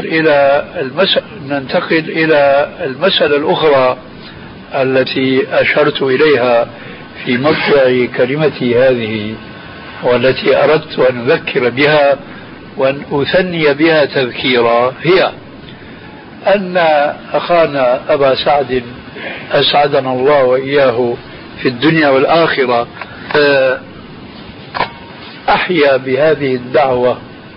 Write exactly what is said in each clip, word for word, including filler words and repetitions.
إلى المسألة ننتقل إلى المسألة الأخرى التي أشرت إليها في مطلع كلمتي هذه، والتي أردت أن أذكر بها وأن أثني بها تذكيرا، هي أن أخانا أبا سعد أسعدنا الله وإياه في الدنيا والآخرة أحيا بهذه الدعوة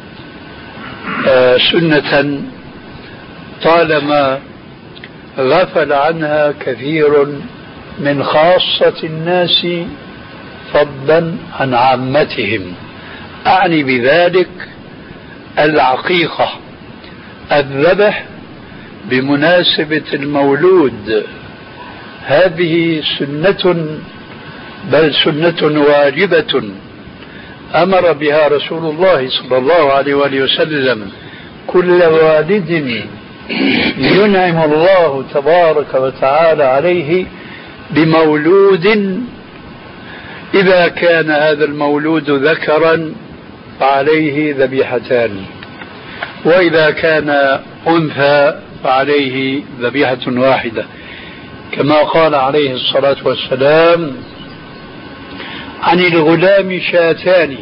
سنة طالما غفل عنها كثير من خاصة الناس فضلا عن عامتهم. أعني بذلك العقيقة، الذبح بمناسبة المولود. هذه سنة، بل سنة واجبة أمر بها رسول الله صلى الله عليه وآله وسلم كل والد ينعم الله تبارك وتعالى عليه بمولود، إذا كان هذا المولود ذكرا فعليه ذبيحتان، وإذا كان أنثى فعليه ذبيحة واحدة، كما قال عليه الصلاة والسلام: عن الغلام شاتان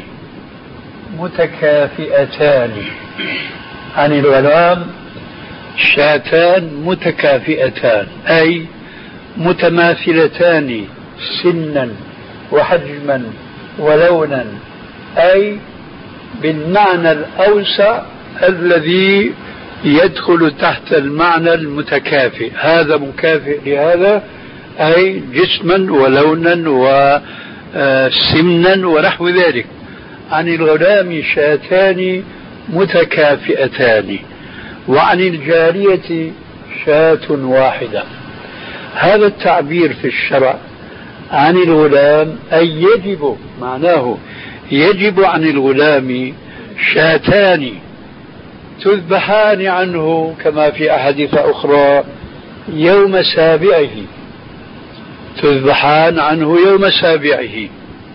متكافئتان. عن الغلام شاتان متكافئتان، أي متماثلتان سنا وحجما ولونا، أي بالمعنى الأوسع الذي يدخل تحت المعنى المتكافئ. هذا مكافئ لهذا، أي جسما ولونا وسمنا ونحو ذلك. عن الغلام شاتان متكافئتان، وعن الجارية شاة واحدة. هذا التعبير في الشرع عن الغلام أي يجب، معناه يجب عن الغلام شاتان تذبحان عنه كما في أحاديث أخرى يوم سابعه، تذبحان عنه يوم سابعه.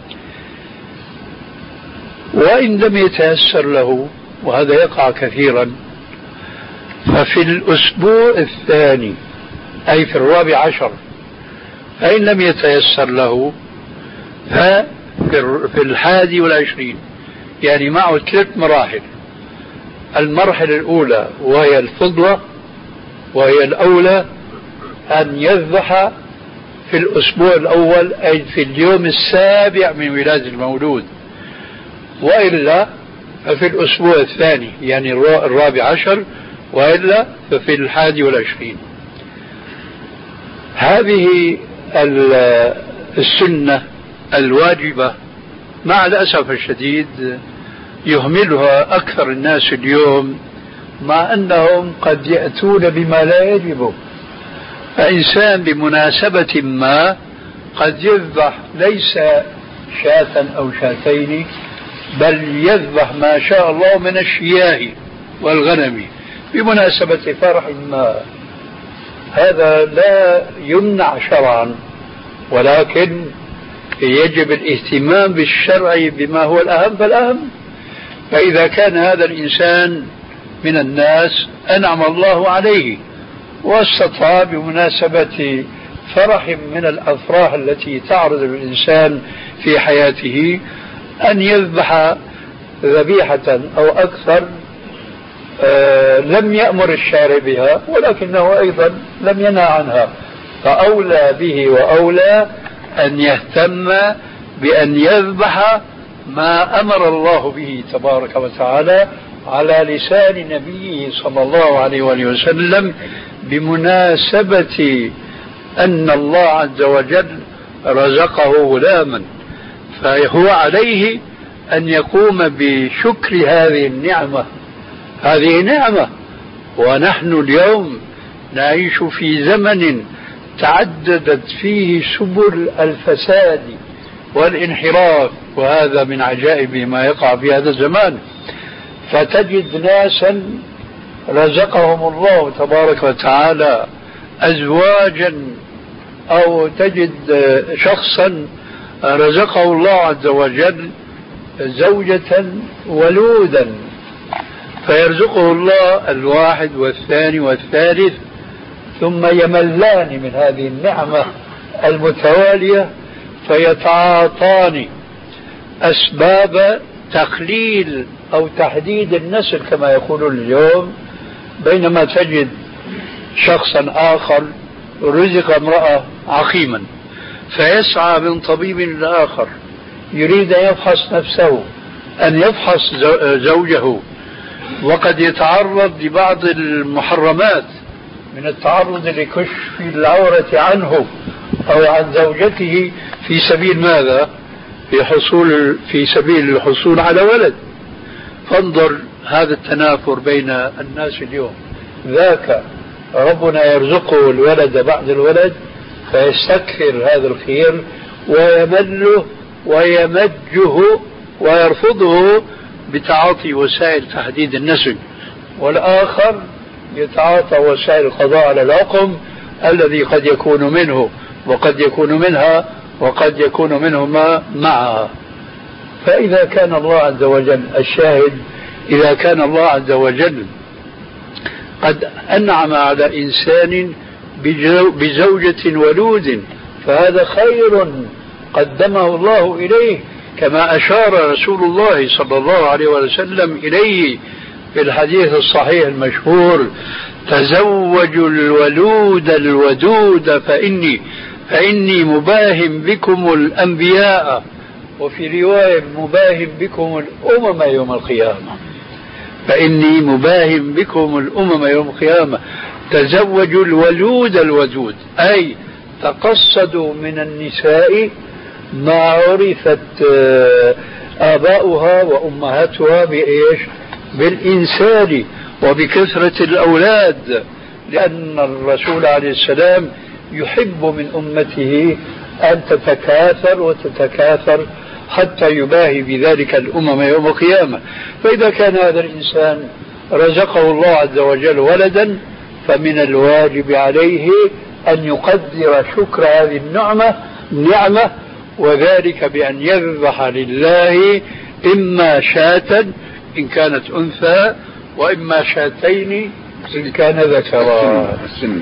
وإن لم يتيسر له، وهذا يقع كثيرا، ففي الأسبوع الثاني أي في الرابع عشر. فإن لم يتيسر له ففي الحادي والعشرين، يعني معه ثلاث مراحل. المرحلة الأولى وهي الفضلة، وهي الأولى أن يذبح في الأسبوع الأول، أي في اليوم السابع من ولادة المولود، وإلا ففي الأسبوع الثاني يعني الرابع عشر، وإلا ففي الحادي والعشرين. هذه السنة الواجبة مع الأسف الشديد يهملها أكثر الناس اليوم، مع أنهم قد يأتون بما لا يجب. فإنسان بمناسبة ما قد يذبح ليس شاة أو شاتين، بل يذبح ما شاء الله من الشياه والغنم بمناسبة فرح ما. هذا لا يمنع شرعا، ولكن يجب الاهتمام بالشرع بما هو الأهم فالأهم. فإذا كان هذا الإنسان من الناس أنعم الله عليه واستطاع بمناسبة فرح من الأفراح التي تعرض الإنسان في حياته أن يذبح ذبيحة أو أكثر، آه لم يأمر الشارع بها، ولكنه أيضا لم ينهى عنها، فأولى به وأولى أن يهتم بأن يذبح ما أمر الله به تبارك وتعالى على لسان نبيه صلى الله عليه وسلم، بمناسبة أن الله عز وجل رزقه غلاما، فهو عليه أن يقوم بشكر هذه النعمة. هذه نعمة، ونحن اليوم نعيش في زمن تعددت فيه سبل الفساد والانحراف، وهذا من عجائب ما يقع في هذا الزمان. فتجد ناسا رزقهم الله تبارك وتعالى أزواجا، أو تجد شخصا رزقه الله عز وجل زوجة ولودا، فيرزقه الله الواحد والثاني والثالث، ثم يملان من هذه النعمة المتوالية فيتعاطان أسباب تقليل أو تحديد النسل كما يقولون اليوم. بينما تجد شخصا آخر رزق امرأة عقيما فيسعى من طبيب لآخر يريد أن يفحص نفسه، أن يفحص زوجه، وقد يتعرض لبعض المحرمات من التعرض لكشف العورة عنه أو عن زوجته في سبيل ماذا؟ في حصول في سبيل الحصول على ولد. فانظر هذا التنافر بين الناس اليوم، ذاك ربنا يرزقه الولد بعد الولد فيستكثر هذا الخير ويمله ويمجه ويرفضه بتعاطي وسائل تحديد النسل، والآخر يتعاطى وسائل القضاء على العقم الذي قد يكون منه وقد يكون منها وقد يكون منهما معها. فإذا كان الله عز وجل الشاهد، إذا كان الله عز وجل قد أنعم على إنسان بزوجة ولود فهذا خير قدمه الله إليه، كما أشار رسول الله صلى الله عليه وسلم إليه في الحديث الصحيح المشهور: تزوجوا الولود الودود فإني فإني مباهم بكم الأنبياء، وفي رواية مباهم بكم الأمم يوم القيامة. فإني مباهم بكم الأمم يوم القيامة. تزوجوا الولود الودود، أي تقصدوا من النساء ما عرفت آباؤها وأمهاتها بإيش؟ بالإنسان وبكثرة الأولاد، لأن الرسول عليه السلام يحب من أمته أن تتكاثر وتتكاثر حتى يباهي بذلك الأمم يوم القيامة. فإذا كان هذا الإنسان رزقه الله عز وجل ولدا فمن الواجب عليه أن يقدر شكر هذه النعمة نعمة، وذلك بأن يذبح لله إما شاة إن كانت أنثى وإما شاتين إن كان ذكرا.